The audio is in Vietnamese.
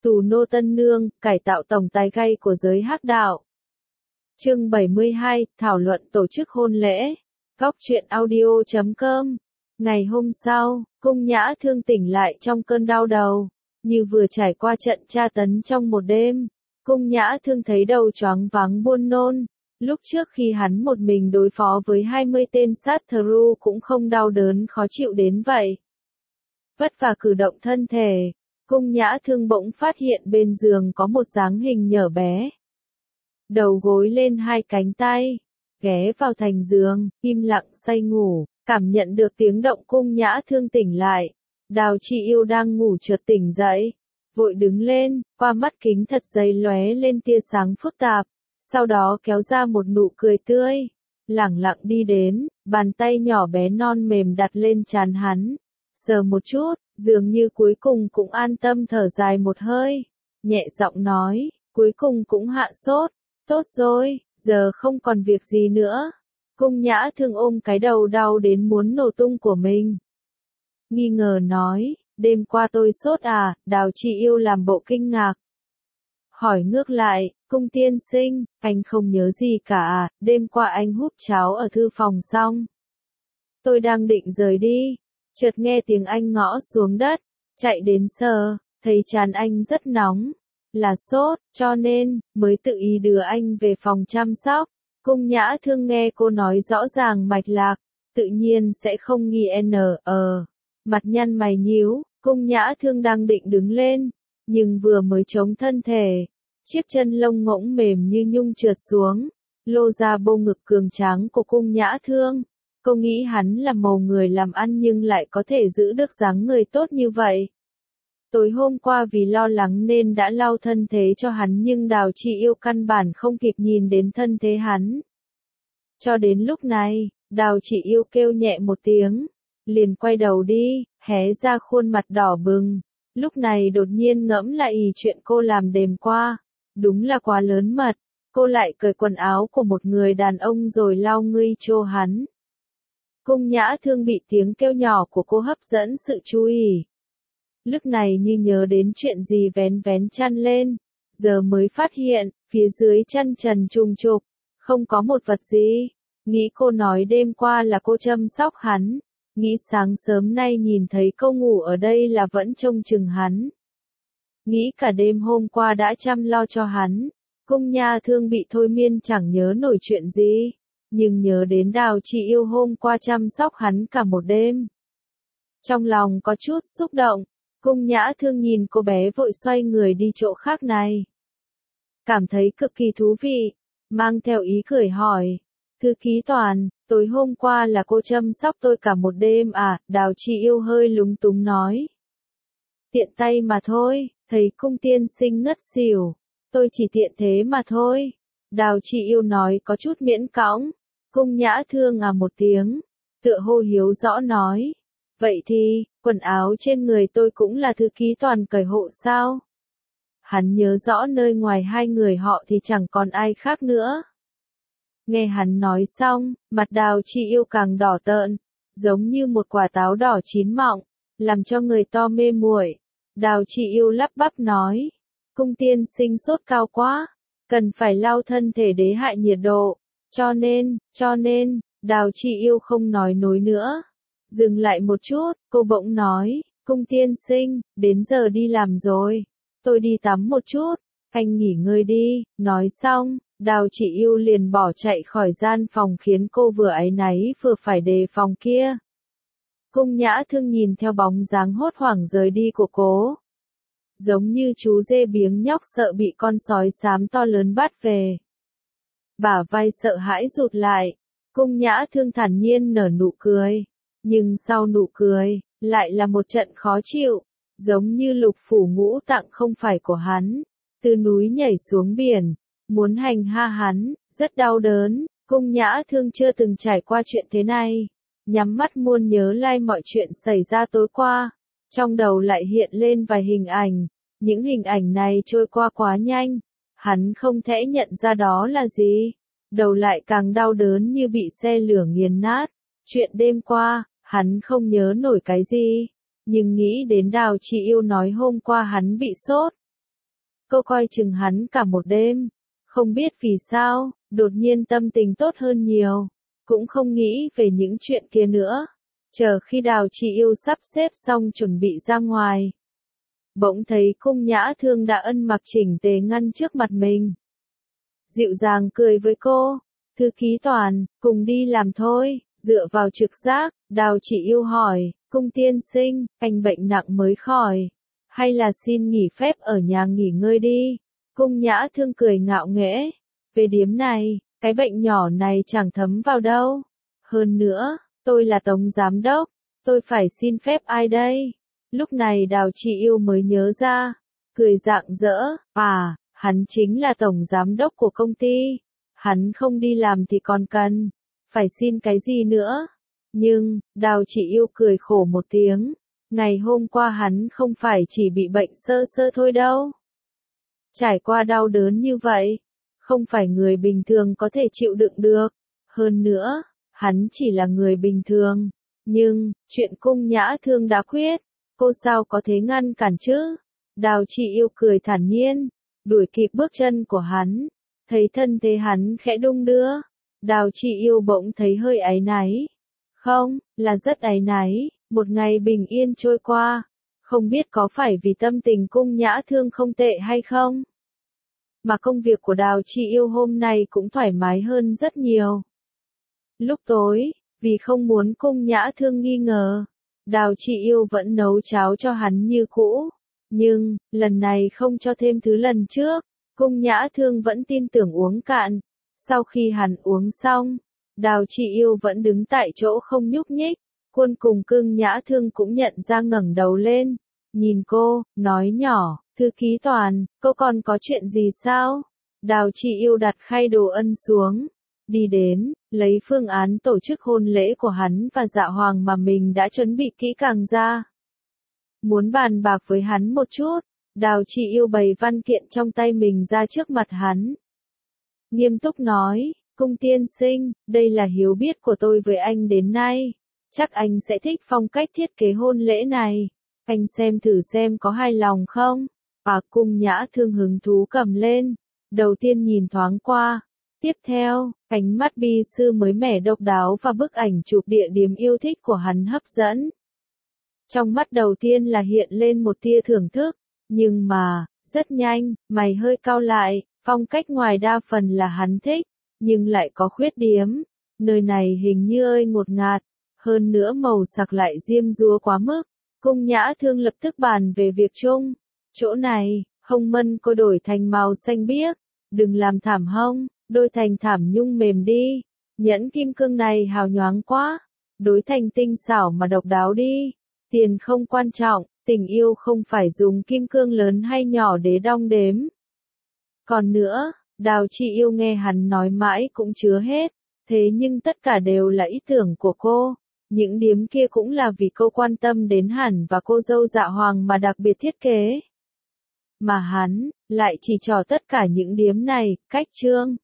Tù nô tân nương, cải tạo tổng tài gay của giới hắc đạo. Chương 72, thảo luận tổ chức hôn lễ. Góc truyện audio.com. Ngày hôm sau, Cung Nhã Thương tỉnh lại trong cơn đau đầu, như vừa trải qua trận tra tấn trong một đêm. Cung Nhã Thương thấy đầu choáng váng buồn nôn. Lúc trước khi hắn một mình đối phó với 20 tên sát thru cũng không đau đớn khó chịu đến vậy. Vất vả cử động thân thể, Cung Nhã Thương bỗng phát hiện bên giường có một dáng hình nhỏ bé. Đầu gối lên hai cánh tay, ghé vào thành giường, im lặng say ngủ, cảm nhận được tiếng động Cung Nhã Thương tỉnh lại. Đào Chị Yêu đang ngủ chợt tỉnh dậy, vội đứng lên, qua mắt kính thật dày lóe lên tia sáng phức tạp, sau đó kéo ra một nụ cười tươi, lẳng lặng đi đến, bàn tay nhỏ bé non mềm đặt lên trán hắn, sờ một chút, dường như cuối cùng cũng an tâm thở dài một hơi, nhẹ giọng nói, cuối cùng cũng hạ sốt, tốt rồi, giờ không còn việc gì nữa. Cung Nhã Thương ôm cái đầu đau đến muốn nổ tung của mình. Nghi ngờ nói, đêm qua tôi sốt à? Đào Chị Yêu làm bộ kinh ngạc. Hỏi ngược lại, Cung tiên sinh, anh không nhớ gì cả à? Đêm qua anh hút cháo ở thư phòng xong. Tôi đang định rời đi, chợt nghe tiếng anh ngõ xuống đất, chạy đến sờ, thấy trán anh rất nóng, là sốt, cho nên, mới tự ý đưa anh về phòng chăm sóc. Cung Nhã Thương nghe cô nói rõ ràng mạch lạc, tự nhiên sẽ không nghi mặt nhăn mày nhíu, Cung Nhã Thương đang định đứng lên, nhưng vừa mới chống thân thể, chiếc chân lông ngỗng mềm như nhung trượt xuống, lô ra bô ngực cường tráng của Cung Nhã Thương. Cô nghĩ hắn là mầu người làm ăn nhưng lại có thể giữ được dáng người tốt như vậy. Tối hôm qua vì lo lắng nên đã lau thân thế cho hắn nhưng Đào Chị Yêu căn bản không kịp nhìn đến thân thế hắn. Cho đến lúc này, Đào Chị Yêu kêu nhẹ một tiếng, liền quay đầu đi, hé ra khuôn mặt đỏ bừng. Lúc này đột nhiên ngẫm lại chuyện cô làm đêm qua, đúng là quá lớn mật, cô lại cởi quần áo của một người đàn ông rồi lau ngươi cho hắn. Cung Nhã Thương bị tiếng kêu nhỏ của cô hấp dẫn sự chú ý. Lúc này như nhớ đến chuyện gì vén vén chăn lên, giờ mới phát hiện, phía dưới chăn trần trùng trục, không có một vật gì. Nghĩ cô nói đêm qua là cô chăm sóc hắn, nghĩ sáng sớm nay nhìn thấy cô ngủ ở đây là vẫn trông chừng hắn. Nghĩ cả đêm hôm qua đã chăm lo cho hắn, Cung Nhã Thương bị thôi miên chẳng nhớ nổi chuyện gì, nhưng nhớ đến Đào Chị Yêu hôm qua chăm sóc hắn cả một đêm. Trong lòng có chút xúc động. Cung Nhã Thương nhìn cô bé vội xoay người đi chỗ khác này. Cảm thấy cực kỳ thú vị, mang theo ý cười hỏi. Thư ký Toàn, tối hôm qua là cô chăm sóc tôi cả một đêm à? Đào Chị Yêu hơi lúng túng nói. Tiện tay mà thôi, thấy Cung tiên sinh ngất xỉu. Tôi chỉ tiện thế mà thôi. Đào Chị Yêu nói có chút miễn cõng. Cung Nhã Thương à một tiếng, tựa hồ hiếu rõ nói. Vậy thì, quần áo trên người tôi cũng là thư ký Toàn cởi hộ sao? Hắn nhớ rõ nơi ngoài hai người họ thì chẳng còn ai khác nữa. Nghe hắn nói xong, mặt Đào Chị Yêu càng đỏ tợn, giống như một quả táo đỏ chín mọng, làm cho người to mê muội. Đào Chị Yêu lắp bắp nói, Cung tiên sinh sốt cao quá, cần phải lau thân thể để hại nhiệt độ, cho nên, Đào Chị Yêu không nói nối nữa. Dừng lại một chút, cô bỗng nói, Cung tiên sinh, đến giờ đi làm rồi. Tôi đi tắm một chút, anh nghỉ ngơi đi. Nói xong, Đào Chị Yêu liền bỏ chạy khỏi gian phòng khiến cô vừa áy náy vừa phải đề phòng kia. Cung Nhã Thương nhìn theo bóng dáng hốt hoảng rời đi của cô. Giống như chú dê biếng nhóc sợ bị con sói xám to lớn bắt về. Bả vai sợ hãi rụt lại, Cung Nhã Thương thản nhiên nở nụ cười. Nhưng sau nụ cười, lại là một trận khó chịu, giống như lục phủ ngũ tạng không phải của hắn, từ núi nhảy xuống biển, muốn hành hạ hắn, rất đau đớn. Cung Nhã Thương chưa từng trải qua chuyện thế này, nhắm mắt muôn nhớ lại mọi chuyện xảy ra tối qua, trong đầu lại hiện lên vài hình ảnh, những hình ảnh này trôi qua quá nhanh, hắn không thể nhận ra đó là gì, đầu lại càng đau đớn như bị xe lửa nghiền nát. Chuyện đêm qua, hắn không nhớ nổi cái gì, nhưng nghĩ đến Đào Chị Yêu nói hôm qua hắn bị sốt, Cô coi chừng hắn cả một đêm. Không biết vì sao, đột nhiên tâm tình tốt hơn nhiều. Cũng không nghĩ về những chuyện kia nữa. Chờ khi Đào Chị Yêu sắp xếp xong chuẩn bị ra ngoài. Bỗng thấy Cung Nhã Thương đã ân mặc chỉnh tề ngăn trước mặt mình. Dịu dàng cười với cô. Thư ký Toàn, cùng đi làm thôi. Dựa vào trực giác, Đào Chị Yêu hỏi, Cung tiên sinh, anh bệnh nặng mới khỏi. Hay là xin nghỉ phép ở nhà nghỉ ngơi đi. Cung Nhã Thương cười ngạo nghễ. Về điếm này, cái bệnh nhỏ này chẳng thấm vào đâu. Hơn nữa, tôi là tổng giám đốc. Tôi phải xin phép ai đây? Lúc này Đào Chị Yêu mới nhớ ra. Cười rạng rỡ, hắn chính là tổng giám đốc của công ty. Hắn không đi làm thì còn cần. Phải xin cái gì nữa? Nhưng, Đào Chị Yêu cười khổ một tiếng. Ngày hôm qua hắn không phải chỉ bị bệnh sơ sơ thôi đâu. Trải qua đau đớn như vậy, không phải người bình thường có thể chịu đựng được. Hơn nữa, hắn chỉ là người bình thường. Nhưng, chuyện Cung Nhã Thương đã quyết, cô sao có thể ngăn cản chứ? Đào Chị Yêu cười thản nhiên, đuổi kịp bước chân của hắn. Thấy thân thế hắn khẽ đung đưa. Đào Chị Yêu bỗng thấy hơi áy náy. Không, là rất áy náy. Một ngày bình yên trôi qua, không biết có phải vì tâm tình Cung Nhã Thương không tệ hay không? Mà công việc của Đào Chị Yêu hôm nay cũng thoải mái hơn rất nhiều. Lúc tối, vì không muốn Cung Nhã Thương nghi ngờ, Đào Chị Yêu vẫn nấu cháo cho hắn như cũ. Nhưng, lần này không cho thêm thứ lần trước, Cung Nhã Thương vẫn tin tưởng uống cạn. Sau khi hắn uống xong, Đào Chị Yêu vẫn đứng tại chỗ không nhúc nhích. Quân cùng Cung Nhã Thương cũng nhận ra ngẩng đầu lên, nhìn cô, nói nhỏ, thư ký Toàn, cô còn có chuyện gì sao? Đào Chị Yêu đặt khay đồ ăn xuống, đi đến, lấy phương án tổ chức hôn lễ của hắn và Dạ Hoàng mà mình đã chuẩn bị kỹ càng ra. Muốn bàn bạc với hắn một chút, Đào Chị Yêu bày văn kiện trong tay mình ra trước mặt hắn. Nghiêm túc nói, Cung tiên sinh, đây là hiếu biết của tôi với anh đến nay. Chắc anh sẽ thích phong cách thiết kế hôn lễ này. Anh xem thử xem có hài lòng không? Cung Nhã Thương hứng thú cầm lên. Đầu tiên nhìn thoáng qua. Tiếp theo, ánh mắt bi sư mới mẻ độc đáo và bức ảnh chụp địa điểm yêu thích của hắn hấp dẫn. Trong mắt đầu tiên là hiện lên một tia thưởng thức. Nhưng mà, rất nhanh, mày hơi cau lại. Phong cách ngoài đa phần là hắn thích, nhưng lại có khuyết điểm. Nơi này hình như hơi ngột ngạt. Hơn nữa màu sặc lại diêm dúa quá mức. Cung Nhã Thương lập tức bàn về việc chung. Chỗ này, hông mân cô đổi thành màu xanh biếc. Đừng làm thảm hông, đôi thành thảm nhung mềm đi. Nhẫn kim cương này hào nhoáng quá. Đối thành tinh xảo mà độc đáo đi. Tiền không quan trọng, tình yêu không phải dùng kim cương lớn hay nhỏ để đong đếm. Còn nữa, Đào Chị Yêu nghe hắn nói mãi cũng chứa hết. Thế nhưng tất cả đều là ý tưởng của cô. Những điếm kia cũng là vì cô quan tâm đến hắn và cô dâu Dạ Hoàng mà đặc biệt thiết kế. Mà hắn, lại chỉ trò tất cả những điếm này, cách trương.